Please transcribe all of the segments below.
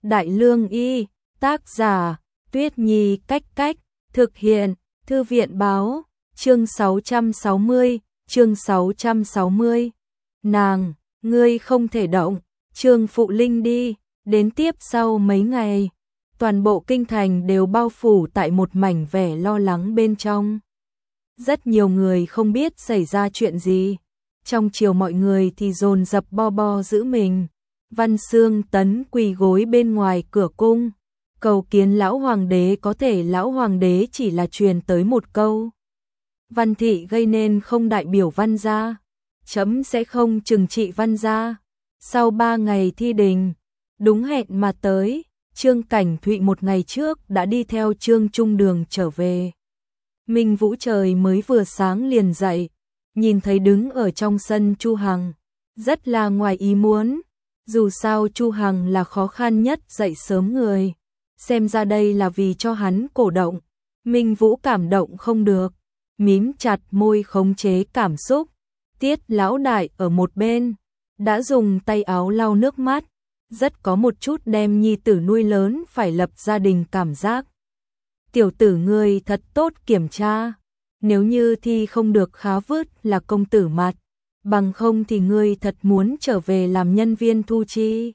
Đại Lương Y, tác giả, Tuyết Nhi Cách Cách, thực hiện, Thư viện Báo, chương 660, nàng, ngươi không thể động, Trương Phụ Linh đi, đến tiếp sau mấy ngày, toàn bộ kinh thành đều bao phủ tại một mảnh vẻ lo lắng bên trong. Rất nhiều người không biết xảy ra chuyện gì, trong triều mọi người thì dồn dập bo giữ mình. Văn Xương Tấn quỳ gối bên ngoài cửa cung, cầu kiến lão hoàng đế, có thể lão hoàng đế chỉ là truyền tới một câu. Văn thị gây nên không đại biểu Văn gia, chấm sẽ không trừng trị Văn gia. Sau 3 ngày thi đình, đúng hẹn mà tới, Trương Cảnh Thụy một ngày trước đã đi theo Trương Trung Đường trở về. Minh Vũ trời mới vừa sáng liền dậy, nhìn thấy đứng ở trong sân Chu Hằng, rất là ngoài ý muốn. Dù sao Chu Hằng là khó khăn nhất dậy sớm người, xem ra đây là vì cho hắn cổ động. Minh Vũ cảm động không được, mím chặt môi khống chế cảm xúc. Tiết lão đại ở một bên, đã dùng tay áo lau nước mắt, rất có một chút đem nhi tử nuôi lớn phải lập gia đình cảm giác. Tiểu tử ngươi thật tốt kiểm tra, nếu như thi không được khá vứt là công tử mặt. Bằng không thì ngươi thật muốn trở về làm nhân viên thu chi.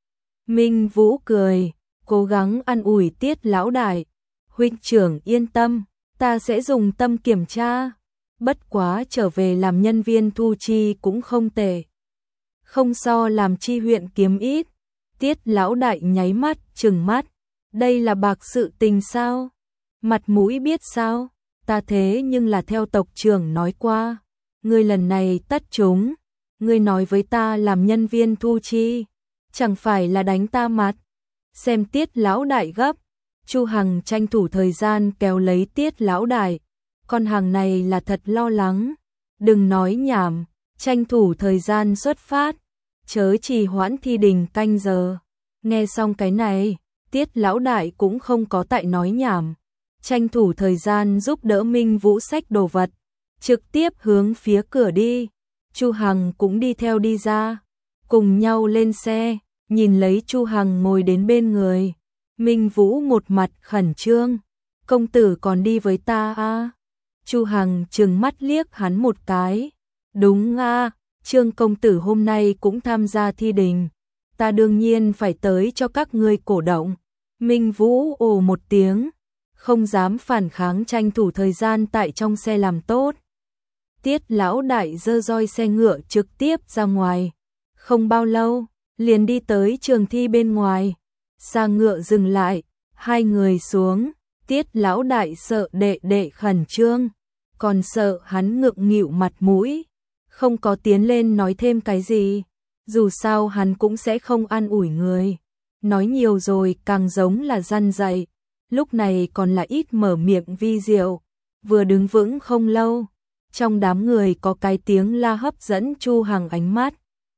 Minh Vũ cười, cố gắng an ủi Tiết lão đại. Huynh trưởng yên tâm, ta sẽ dùng tâm kiểm tra. Bất quá trở về làm nhân viên thu chi cũng không tệ. Không so làm chi huyện kiếm ít. Tiết lão đại nháy mắt, trừng mắt. Đây là bạc sự tình sao? Mặt mũi biết sao? Ta thế nhưng là theo tộc trưởng nói qua. Ngươi lần này tất chúng, ngươi nói với ta làm nhân viên thu chi, chẳng phải là đánh ta mặt. Xem Tiết lão đại gấp, Chu Hằng tranh thủ thời gian kéo lấy Tiết lão đại, con hàng này là thật lo lắng, đừng nói nhảm, tranh thủ thời gian xuất phát, chớ trì hoãn thi đình canh giờ. Nghe xong cái này, Tiết lão đại cũng không có tại nói nhảm, tranh thủ thời gian giúp đỡ Minh Vũ xách đồ vật, trực tiếp hướng phía cửa đi. Chu Hằng cũng đi theo đi ra, cùng nhau lên xe, nhìn lấy Chu Hằng ngồi đến bên người. Minh Vũ một mặt khẩn trương, công tử còn đi với ta à? Chu Hằng trừng mắt liếc hắn một cái, đúng à, Trương công tử hôm nay cũng tham gia thi đình, ta đương nhiên phải tới cho các ngươi cổ động. Minh Vũ ồ một tiếng, không dám phản kháng, tranh thủ thời gian tại trong xe làm tốt. Tiết lão đại giơ roi xe ngựa trực tiếp ra ngoài, không bao lâu, liền đi tới trường thi bên ngoài. Xa ngựa dừng lại, hai người xuống, Tiết lão đại sợ đệ đệ khẩn trương, còn sợ hắn ngượng nghịu mặt mũi, không có tiến lên nói thêm cái gì, dù sao hắn cũng sẽ không an ủi người, nói nhiều rồi càng giống là răn dạy, lúc này còn là ít mở miệng vi diệu, vừa đứng vững không lâu. Trong đám người có cái tiếng la hấp dẫn Chu Hằng ánh mắt.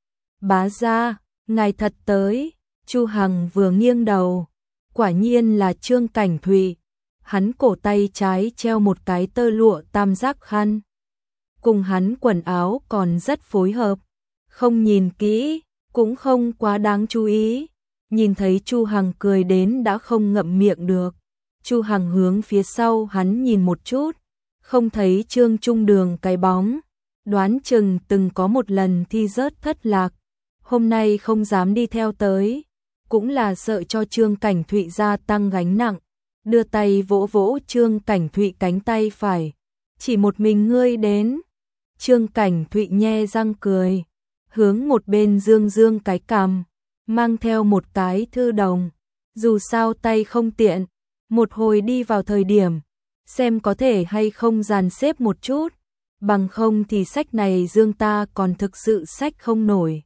Bá gia, ngài thật tới. Chu Hằng vừa nghiêng đầu, quả nhiên là Trương Cảnh Thụy. Hắn cổ tay trái treo một cái tơ lụa tam giác khăn. Cùng hắn quần áo còn rất phối hợp. Không nhìn kỹ, cũng không quá đáng chú ý. Nhìn thấy Chu Hằng cười đến đã không ngậm miệng được. Chu Hằng hướng phía sau hắn nhìn một chút. Không thấy Trương Trung Đường cái bóng, đoán chừng từng có một lần thi rớt thất lạc, hôm nay không dám đi theo tới, cũng là sợ cho Trương Cảnh Thụy gia tăng gánh nặng, đưa tay vỗ vỗ Trương Cảnh Thụy cánh tay phải, chỉ một mình ngươi đến. Trương Cảnh Thụy nhe răng cười, hướng một bên dương dương cái cằm, mang theo một cái thư đồng, dù sao tay không tiện, một hồi đi vào thời điểm xem có thể hay không dàn xếp một chút, bằng không thì sách này dương ta còn thực sự sách không nổi.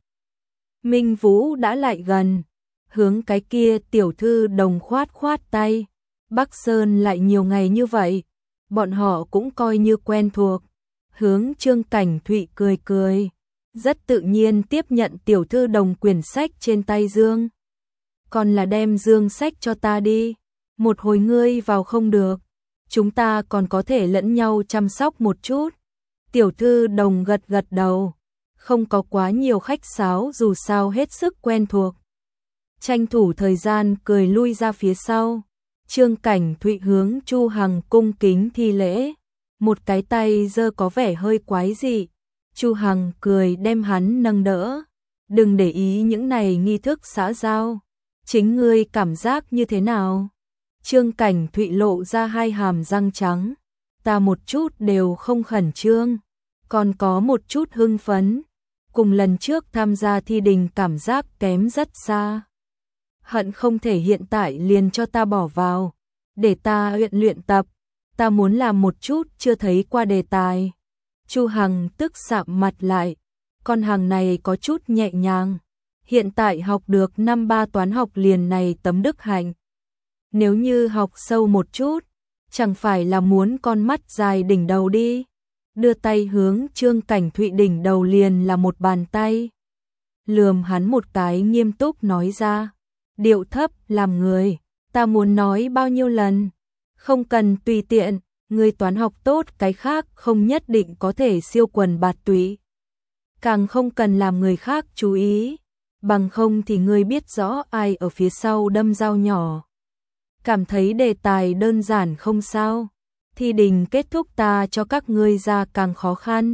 Minh Vũ đã lại gần, hướng cái kia tiểu thư đồng khoát khoát tay, Bắc Sơn lại nhiều ngày như vậy, bọn họ cũng coi như quen thuộc, hướng Trương Cảnh Thụy cười cười, rất tự nhiên tiếp nhận tiểu thư đồng quyển sách trên tay dương. Còn là đem dương sách cho ta đi, một hồi ngươi vào không được. Chúng ta còn có thể lẫn nhau chăm sóc một chút. Tiểu thư đồng gật gật đầu, không có quá nhiều khách sáo, dù sao hết sức quen thuộc. tranh thủ thời gian cười lui ra phía sau. Trương Cảnh Thụy hướng Chu Hằng cung kính thi lễ, một cái tay giơ có vẻ hơi quái dị. Chu Hằng cười đem hắn nâng đỡ. Đừng để ý những này nghi thức xã giao. Chính ngươi cảm giác như thế nào? Trương Cảnh Thụy lộ ra hai hàm răng trắng. Ta một chút đều không khẩn trương, còn có một chút hưng phấn. Cùng lần trước tham gia thi đình cảm giác kém rất xa. Hận không thể hiện tại liền cho ta bỏ vào, để ta luyện tập. Ta muốn làm một chút chưa thấy qua đề tài. Chu Hằng tức sạm mặt lại. Con hàng này có chút nhẹ nhàng. Hiện tại học được năm 3 toán học liền này tấm đức hạnh. Nếu như học sâu một chút, chẳng phải là muốn con mắt dài đỉnh đầu đi. Đưa tay hướng Trương Cảnh Thụy đỉnh đầu liền là một bàn tay. Lườm hắn một cái nghiêm túc nói ra. Điệu thấp làm người, ta muốn nói bao nhiêu lần. Không cần tùy tiện, người toán học tốt cái khác không nhất định có thể siêu quần bạt tụy. Càng không cần làm người khác chú ý, bằng không thì ngươi biết rõ ai ở phía sau đâm dao nhỏ. Cảm thấy đề tài đơn giản không sao, thi đình kết thúc ta cho các ngươi ra càng khó khăn.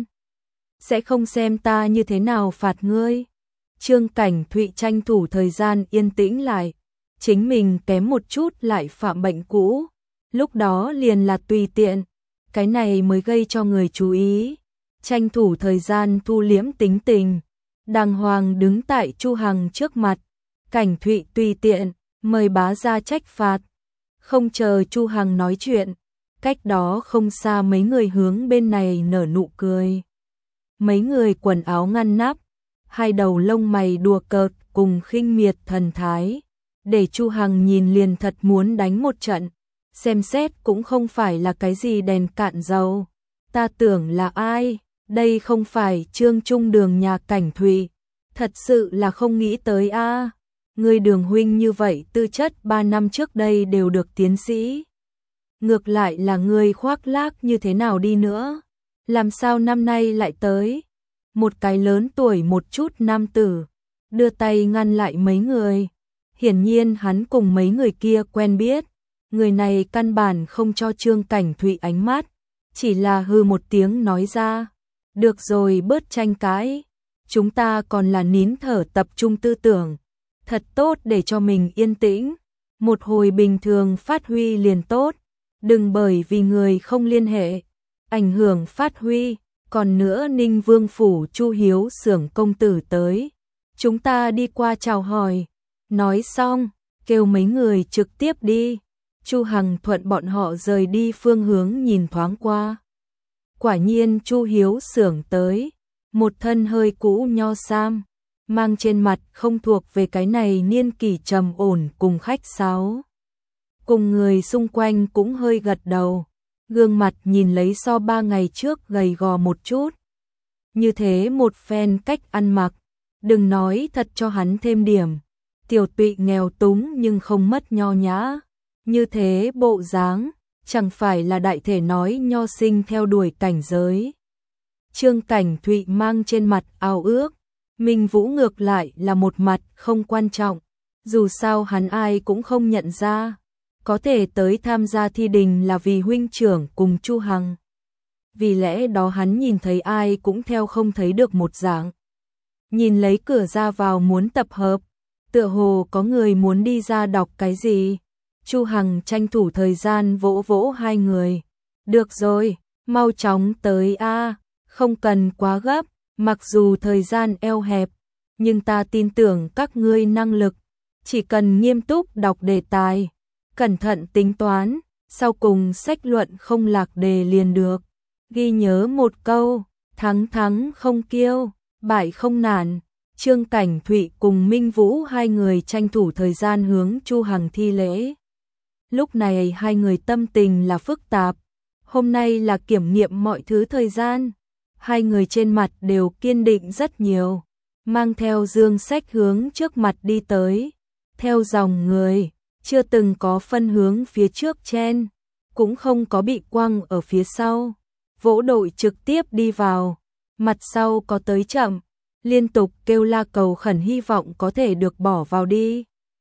Sẽ không xem ta như thế nào phạt ngươi. Trương Cảnh Thụy tranh thủ thời gian yên tĩnh lại, chính mình kém một chút lại phạm bệnh cũ, lúc đó liền là tùy tiện, cái này mới gây cho người chú ý. Tranh thủ thời gian thu liễm tính tình, đàng hoàng đứng tại Chu Hằng trước mặt. Cảnh Thụy tùy tiện, mời bá ra trách phạt. Không chờ Chu Hằng nói chuyện, cách đó không xa mấy người hướng bên này nở nụ cười. Mấy người quần áo ngăn nắp, hai đầu lông mày đùa cợt cùng khinh miệt thần thái, để Chu Hằng nhìn liền thật muốn đánh một trận. Xem xét cũng không phải là cái gì đèn cạn dầu. Ta tưởng là ai? Đây không phải Trương Trung Đường nhà Cảnh Thụy. Thật sự là không nghĩ tới a. Người Đường huynh như vậy tư chất 3 năm trước đây đều được tiến sĩ. Ngược lại là người khoác lác như thế nào đi nữa, làm sao năm nay lại tới? Một cái lớn tuổi một chút nam tử đưa tay ngăn lại mấy người. Hiển nhiên hắn cùng mấy người kia quen biết. Người này căn bản không cho Trương Cảnh Thụy ánh mắt, chỉ là hư một tiếng nói ra. Được rồi, bớt tranh cãi, chúng ta còn là nín thở tập trung tư tưởng. Thật tốt để cho mình yên tĩnh, một hồi bình thường phát huy liền tốt. Đừng bởi vì người không liên hệ ảnh hưởng phát huy. Còn nữa, Ninh Vương phủ Chu Hiếu Xưởng công tử tới, chúng ta đi qua chào hỏi. Nói xong, kêu mấy người trực tiếp đi. Chu Hằng thuận bọn họ rời đi phương hướng nhìn thoáng qua. Quả nhiên Chu Hiếu Xưởng tới, một thân hơi cũ nho sam, mang trên mặt không thuộc về cái này niên kỷ trầm ổn cùng khách sáo. Cùng người xung quanh cũng hơi gật đầu, gương mặt nhìn lấy so 3 ngày trước gầy gò một chút. Như thế một phen cách ăn mặc, đừng nói thật cho hắn thêm điểm. Tiểu Tụy nghèo túng nhưng không mất nho nhã. Như thế bộ dáng, chẳng phải là đại thể nói nho sinh theo đuổi cảnh giới. Trương Cảnh Thụy mang trên mặt ao ước, Minh Vũ ngược lại là một mặt không quan trọng. Dù sao hắn ai cũng không nhận ra, có thể tới tham gia thi đình là vì huynh trưởng cùng Chu Hằng. Vì lẽ đó hắn nhìn thấy ai cũng theo không thấy được một dạng. Nhìn lấy cửa ra vào muốn tập hợp, tựa hồ có người muốn đi ra đọc cái gì. Chu Hằng tranh thủ thời gian vỗ vỗ hai người. Được rồi, mau chóng tới a, không cần quá gấp, mặc dù thời gian eo hẹp, nhưng ta tin tưởng các ngươi năng lực, chỉ cần nghiêm túc đọc đề tài, cẩn thận tính toán, sau cùng sách luận không lạc đề liền được. Ghi nhớ một câu, thắng thắng không kiêu, bại không nản. Trương Cảnh Thụy cùng Minh Vũ hai người tranh thủ thời gian hướng Chu Hằng thi lễ. Lúc này hai người tâm tình là phức tạp, hôm nay là kiểm nghiệm mọi thứ thời gian. Hai người trên mặt đều kiên định rất nhiều, mang theo dương sách hướng trước mặt đi tới. Theo dòng người, chưa từng có phân hướng phía trước chen, cũng không có bị quăng ở phía sau. Vỗ đội trực tiếp đi vào, mặt sau có tới chậm, liên tục kêu la cầu khẩn hy vọng có thể được bỏ vào đi.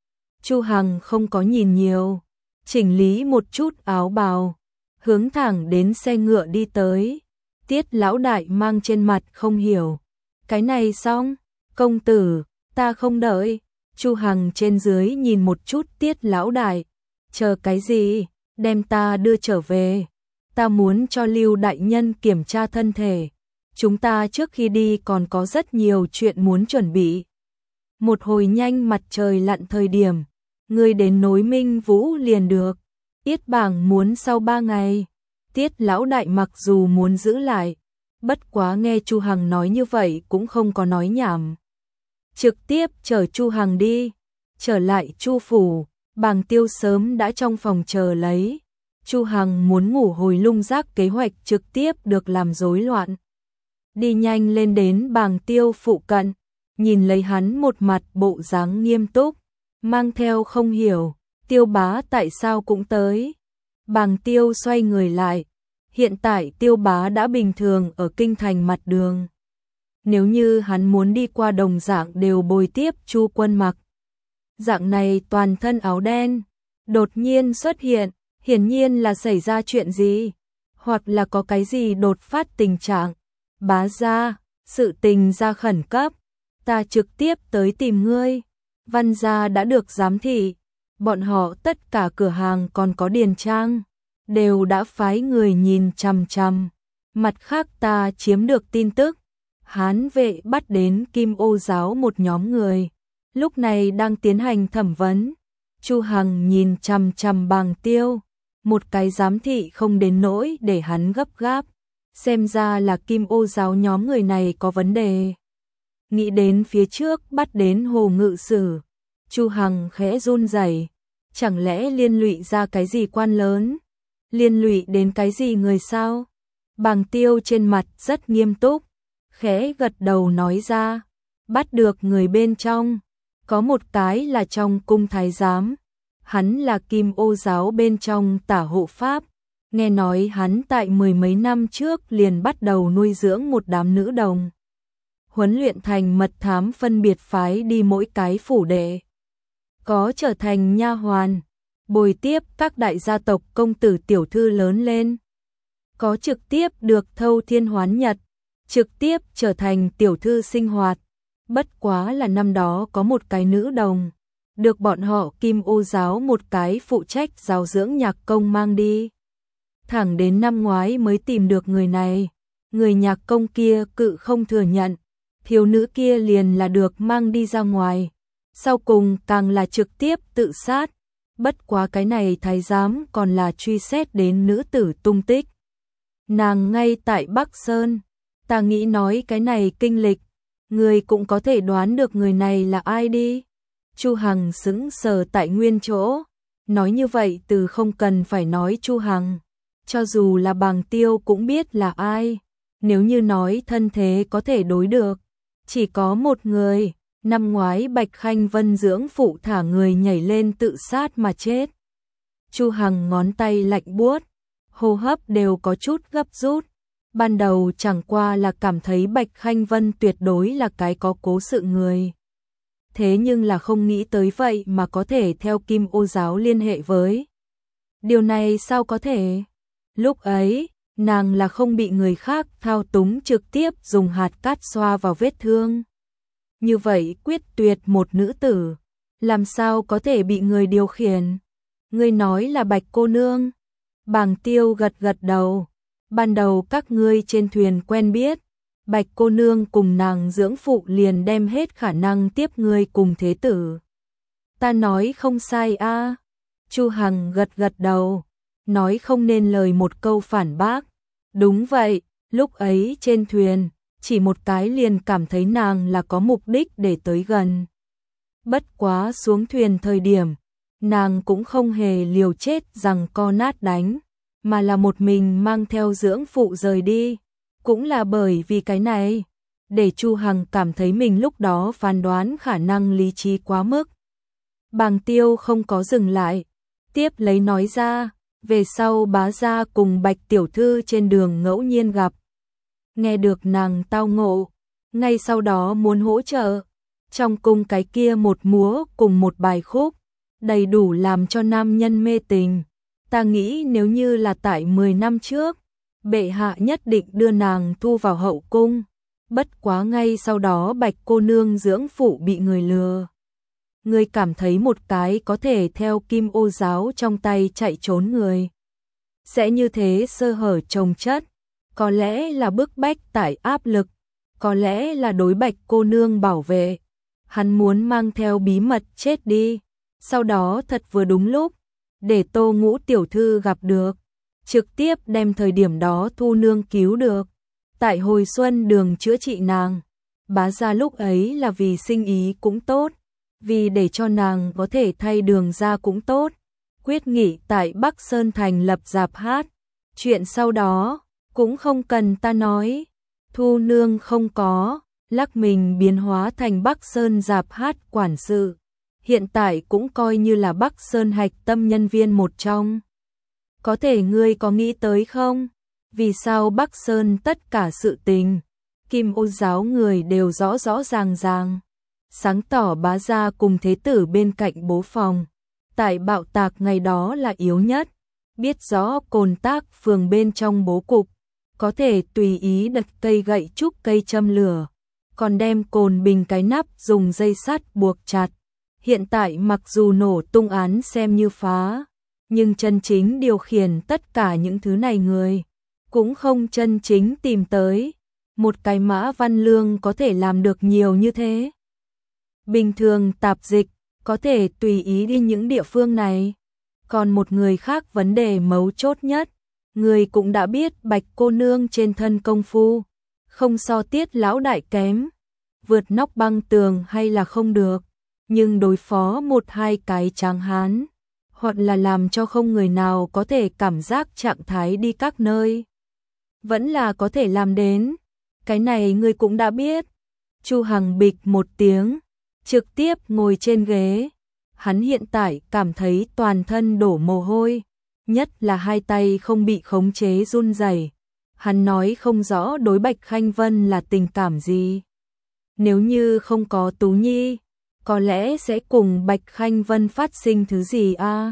Chu Hằng không có nhìn nhiều, chỉnh lý một chút áo bào, hướng thẳng đến xe ngựa đi tới. Tiết lão đại mang trên mặt không hiểu. Cái này xong, công tử, ta không đợi. Chu Hằng trên dưới nhìn một chút Tiết lão đại. Chờ cái gì, đem ta đưa trở về. Ta muốn cho Lưu đại nhân kiểm tra thân thể. Chúng ta trước khi đi còn có rất nhiều chuyện muốn chuẩn bị. Một hồi nhanh mặt trời lặn thời điểm, ngươi đến nối Minh Vũ liền được. Yết bảng muốn sau 3 ngày. Tiết lão đại mặc dù muốn giữ lại, bất quá nghe Chu Hằng nói như vậy cũng không có nói nhảm. Trực tiếp chở Chu Hằng đi, trở lại Chu phủ, Bàng Tiêu sớm đã trong phòng chờ lấy. Chu Hằng muốn ngủ hồi lung giác kế hoạch trực tiếp được làm rối loạn. Đi nhanh lên đến Bàng Tiêu phụ cận, nhìn lấy hắn một mặt bộ dáng nghiêm túc, mang theo không hiểu, Tiêu bá tại sao cũng tới. Bàng Tiêu xoay người lại, hiện tại Tiêu bá đã bình thường ở kinh thành mặt đường. Nếu như hắn muốn đi qua đồng dạng đều bồi tiếp Chu Quân mặc. Dạng này toàn thân áo đen, đột nhiên xuất hiện, hiển nhiên là xảy ra chuyện gì, hoặc là có cái gì đột phát tình trạng. Bá gia, sự tình ra khẩn cấp, ta trực tiếp tới tìm ngươi. Văn gia đã được giám thị, bọn họ tất cả cửa hàng còn có điền trang, đều đã phái người nhìn chằm chằm. Mặt khác ta chiếm được tin tức, Hán vệ bắt đến Kim Ô giáo một nhóm người, lúc này đang tiến hành thẩm vấn. Chu Hằng nhìn chằm chằm Bàng Tiêu, một cái giám thị không đến nỗi để hắn gấp gáp, xem ra là Kim Ô giáo nhóm người này có vấn đề. Nghĩ đến phía trước bắt đến Hồ Ngự Sử, Chu Hằng khẽ run rẩy, chẳng lẽ liên lụy ra cái gì quan lớn, liên lụy đến cái gì người sao? Bàng Tiêu trên mặt rất nghiêm túc, khẽ gật đầu nói ra, bắt được người bên trong, có một cái là trong cung thái giám, hắn là Kim Ô giáo bên trong tả hộ pháp, nghe nói hắn tại 10 mấy năm trước liền bắt đầu nuôi dưỡng một đám nữ đồng, huấn luyện thành mật thám phân biệt phái đi mỗi cái phủ đệ, có trở thành nha hoàn, bồi tiếp các đại gia tộc công tử tiểu thư lớn lên, có trực tiếp được thâu thiên hoán nhật, trực tiếp trở thành tiểu thư sinh hoạt. Bất quá là năm đó có một cái nữ đồng, được bọn họ Kim Ô giáo một cái phụ trách giáo dưỡng nhạc công mang đi. Thẳng đến năm ngoái mới tìm được người này, người nhạc công kia cự không thừa nhận, thiếu nữ kia liền là được mang đi ra ngoài, sau cùng càng là trực tiếp tự sát. Bất quá cái này thái giám còn là truy xét đến nữ tử tung tích. Nàng ngay tại Bắc Sơn, ta nghĩ nói cái này kinh lịch, người cũng có thể đoán được người này là ai đi. Chu Hằng sững sờ tại nguyên chỗ, nói như vậy từ không cần phải nói Chu Hằng, cho dù là Bàng Tiêu cũng biết là ai. Nếu như nói thân thế có thể đối được, chỉ có một người, năm ngoái Bạch Khanh Vân dưỡng phụ thả người nhảy lên tự sát mà chết. Chu Hằng ngón tay lạnh buốt, hô hấp đều có chút gấp rút. Ban đầu chẳng qua là cảm thấy Bạch Khanh Vân tuyệt đối là cái có cố sự người. Thế nhưng là không nghĩ tới vậy mà có thể theo Kim Ô giáo liên hệ với. Điều này sao có thể? Lúc ấy, nàng là không bị người khác thao túng trực tiếp dùng hạt cát xoa vào vết thương. Như vậy quyết tuyệt một nữ tử, làm sao có thể bị người điều khiển? Ngươi nói là Bạch cô nương. Bàng Tiêu gật gật đầu. Ban đầu các ngươi trên thuyền quen biết, Bạch cô nương cùng nàng dưỡng phụ liền đem hết khả năng tiếp ngươi cùng thế tử. Ta nói không sai a. Chu Hằng gật gật đầu, nói không nên lời một câu phản bác. Đúng vậy, lúc ấy trên thuyền, chỉ một cái liền cảm thấy nàng là có mục đích để tới gần. Bất quá xuống thuyền thời điểm, nàng cũng không hề liều chết rằng co nát đánh, mà là một mình mang theo dưỡng phụ rời đi. Cũng là bởi vì cái này, để Chu Hằng cảm thấy mình lúc đó phán đoán khả năng lý trí quá mức. Bàng Tiêu không có dừng lại, tiếp lấy nói ra, về sau bá gia cùng Bạch tiểu thư trên đường ngẫu nhiên gặp. Nghe được nàng tao ngộ, ngay sau đó muốn hỗ trợ. Trong cung cái kia một múa cùng một bài khúc, đầy đủ làm cho nam nhân mê tình. Ta nghĩ nếu như là tại 10 năm trước, bệ hạ nhất định đưa nàng thu vào hậu cung. Bất quá ngay sau đó Bạch cô nương dưỡng phụ bị người lừa. Ngươi cảm thấy một cái có thể theo Kim Ô giáo trong tay chạy trốn người sẽ như thế sơ hở chồng chất, có lẽ là bức bách tại áp lực, có lẽ là đối Bạch cô nương bảo vệ. Hắn muốn mang theo bí mật chết đi, sau đó thật vừa đúng lúc, để Tô Ngũ tiểu thư gặp được, trực tiếp đem thời điểm đó Thu nương cứu được. Tại hồi xuân đường chữa trị nàng, bá gia lúc ấy là vì sinh ý cũng tốt, vì để cho nàng có thể thay đường ra cũng tốt. Quyết nghị tại Bắc Sơn thành lập rạp hát, chuyện sau đó cũng không cần ta nói. Thu nương không có, lắc mình biến hóa thành Bắc Sơn rạp hát quản sự, hiện tại cũng coi như là Bắc Sơn hạch tâm nhân viên một trong. Có thể ngươi có nghĩ tới không? Vì sao Bắc Sơn tất cả sự tình, Kim Ô giáo người đều rõ rõ ràng ràng. Sáng tỏ bá gia cùng thế tử bên cạnh bố phòng. Tại bạo tạc ngày đó là yếu nhất. Biết rõ cồn tác phường bên trong bố cục. Có thể tùy ý đặt cây gậy trúc cây châm lửa. Còn đem cồn bình cái nắp dùng dây sắt buộc chặt. Hiện tại mặc dù nổ tung án xem như phá, nhưng chân chính điều khiển tất cả những thứ này người cũng không chân chính tìm tới. Một cái Mã Văn Lương có thể làm được nhiều như thế. Bình thường tạp dịch có thể tùy ý đi những địa phương này. Còn một người khác vấn đề mấu chốt nhất, người cũng đã biết Bạch cô nương trên thân công phu không so Tiết lão đại kém, vượt nóc băng tường hay là không được, nhưng đối phó một hai cái tráng hán, hoặc là làm cho không người nào có thể cảm giác trạng thái đi các nơi, vẫn là có thể làm đến. Cái này ngươi cũng đã biết. Chu Hằng bịch một tiếng, trực tiếp ngồi trên ghế. Hắn hiện tại cảm thấy toàn thân đổ mồ hôi, nhất là hai tay không bị khống chế run rẩy. Hắn nói không rõ đối Bạch Khanh Vân là tình cảm gì. Nếu như không có Tú Nhi, có lẽ sẽ cùng Bạch Khanh Vân phát sinh thứ gì a?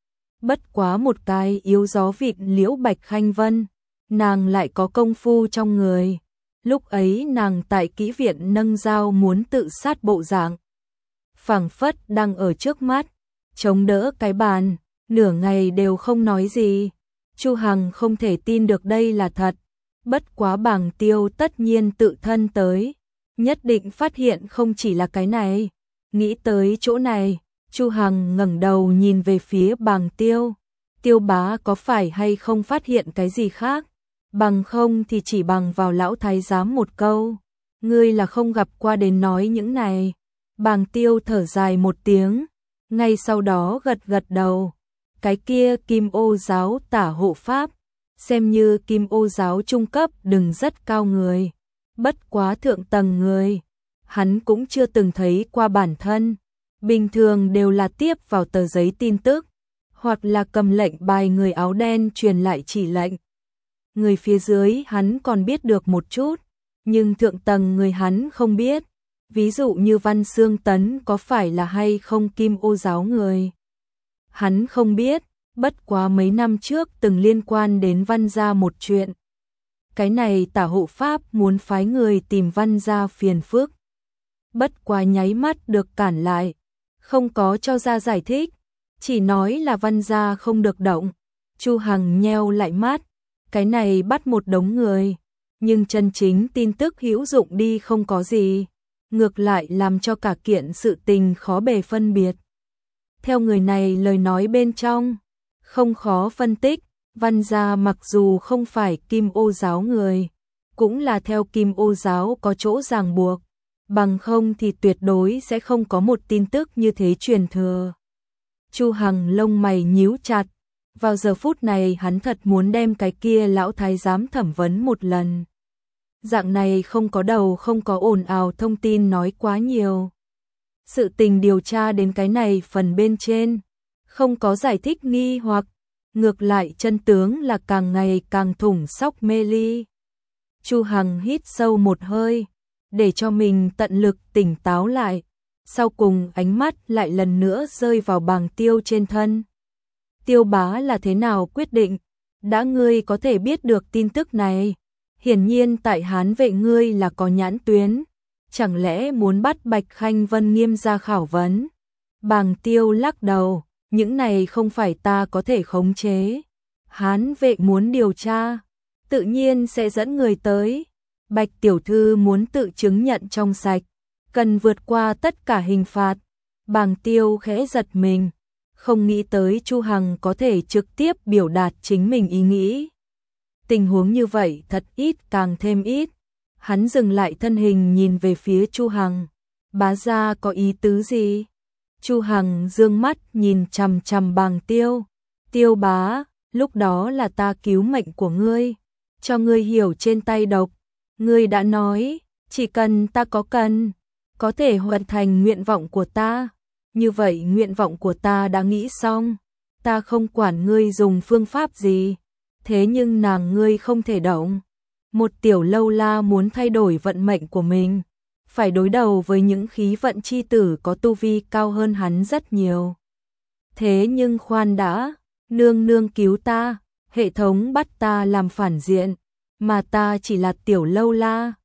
Bất quá một cái yếu gió vịt liễu Bạch Khanh Vân, nàng lại có công phu trong người. Lúc ấy nàng tại kỹ viện nâng dao muốn tự sát bộ dạng, phảng phất đang ở trước mắt, chống đỡ cái bàn, nửa ngày đều không nói gì. Chu Hằng không thể tin được đây là thật, bất quá Bàng Tiêu tất nhiên tự thân tới, nhất định phát hiện không chỉ là cái này. Nghĩ tới chỗ này, Chu Hằng ngẩng đầu nhìn về phía Bàng Tiêu. Tiêu bá có phải hay không phát hiện cái gì khác? Bằng không thì chỉ bằng vào lão thái giám một câu. Ngươi là không gặp qua đến nói những này. Bàng Tiêu thở dài một tiếng, ngay sau đó gật gật đầu. Cái kia Kim Ô giáo tả hộ pháp, xem như Kim Ô giáo trung cấp đừng rất cao người, bất quá thượng tầng người, hắn cũng chưa từng thấy qua bản thân. Bình thường đều là tiếp vào tờ giấy tin tức, hoặc là cầm lệnh bài người áo đen truyền lại chỉ lệnh. Người phía dưới hắn còn biết được một chút, nhưng thượng tầng người hắn không biết. Ví dụ như Văn Xương Tấn có phải là hay không Kim Ô giáo người, hắn không biết. Bất quá mấy năm trước từng liên quan đến Văn gia một chuyện. Cái này tả hộ pháp muốn phái người tìm Văn gia phiền phức, bất quá nháy mắt được cản lại, không có cho ra giải thích, chỉ nói là Văn gia không được động. Chu Hằng nheo lại mắt, cái này bắt một đống người, nhưng chân chính tin tức hữu dụng đi không có gì, ngược lại làm cho cả kiện sự tình khó bề phân biệt. Theo người này lời nói bên trong, không khó phân tích, Văn gia mặc dù không phải Kim Ô giáo người, cũng là theo Kim Ô giáo có chỗ ràng buộc, bằng không thì tuyệt đối sẽ không có một tin tức như thế truyền thừa. Chu Hằng lông mày nhíu chặt, vào giờ phút này hắn thật muốn đem cái kia lão thái giám thẩm vấn một lần. Dạng này không có đầu không có ồn ào thông tin nói quá nhiều. Sự tình điều tra đến cái này phần bên trên, không có giải thích nghi hoặc, ngược lại chân tướng là càng ngày càng thủng sóc mê ly. Chu Hằng hít sâu một hơi, để cho mình tận lực tỉnh táo lại, sau cùng ánh mắt lại lần nữa rơi vào Bàng Tiêu trên thân. Tiêu bá là thế nào quyết định? Đã ngươi có thể biết được tin tức này, hiển nhiên tại Hán Vệ ngươi là có nhãn tuyến, chẳng lẽ muốn bắt Bạch Khanh Vân nghiêm ra khảo vấn? Bàng Tiêu lắc đầu, những này không phải ta có thể khống chế. Hán Vệ muốn điều tra, tự nhiên sẽ dẫn người tới. Bạch tiểu thư muốn tự chứng nhận trong sạch, cần vượt qua tất cả hình phạt. Bàng Tiêu khẽ giật mình, không nghĩ tới Chu Hằng có thể trực tiếp biểu đạt chính mình ý nghĩ. Tình huống như vậy thật ít càng thêm ít. Hắn dừng lại thân hình nhìn về phía Chu Hằng. Bá gia có ý tứ gì? Chu Hằng dương mắt nhìn chằm chằm Bàng Tiêu. Tiêu bá, lúc đó là ta cứu mệnh của ngươi, cho ngươi hiểu trên tay độc. Ngươi đã nói, chỉ cần ta có thể hoàn thành nguyện vọng của ta. Như vậy nguyện vọng của ta đã nghĩ xong, ta không quản ngươi dùng phương pháp gì, thế nhưng nàng ngươi không thể động. Một tiểu lâu la muốn thay đổi vận mệnh của mình, phải đối đầu với những khí vận chi tử có tu vi cao hơn hắn rất nhiều. Thế nhưng khoan đã, nương nương cứu ta, hệ thống bắt ta làm phản diện, mà ta chỉ là tiểu lâu la,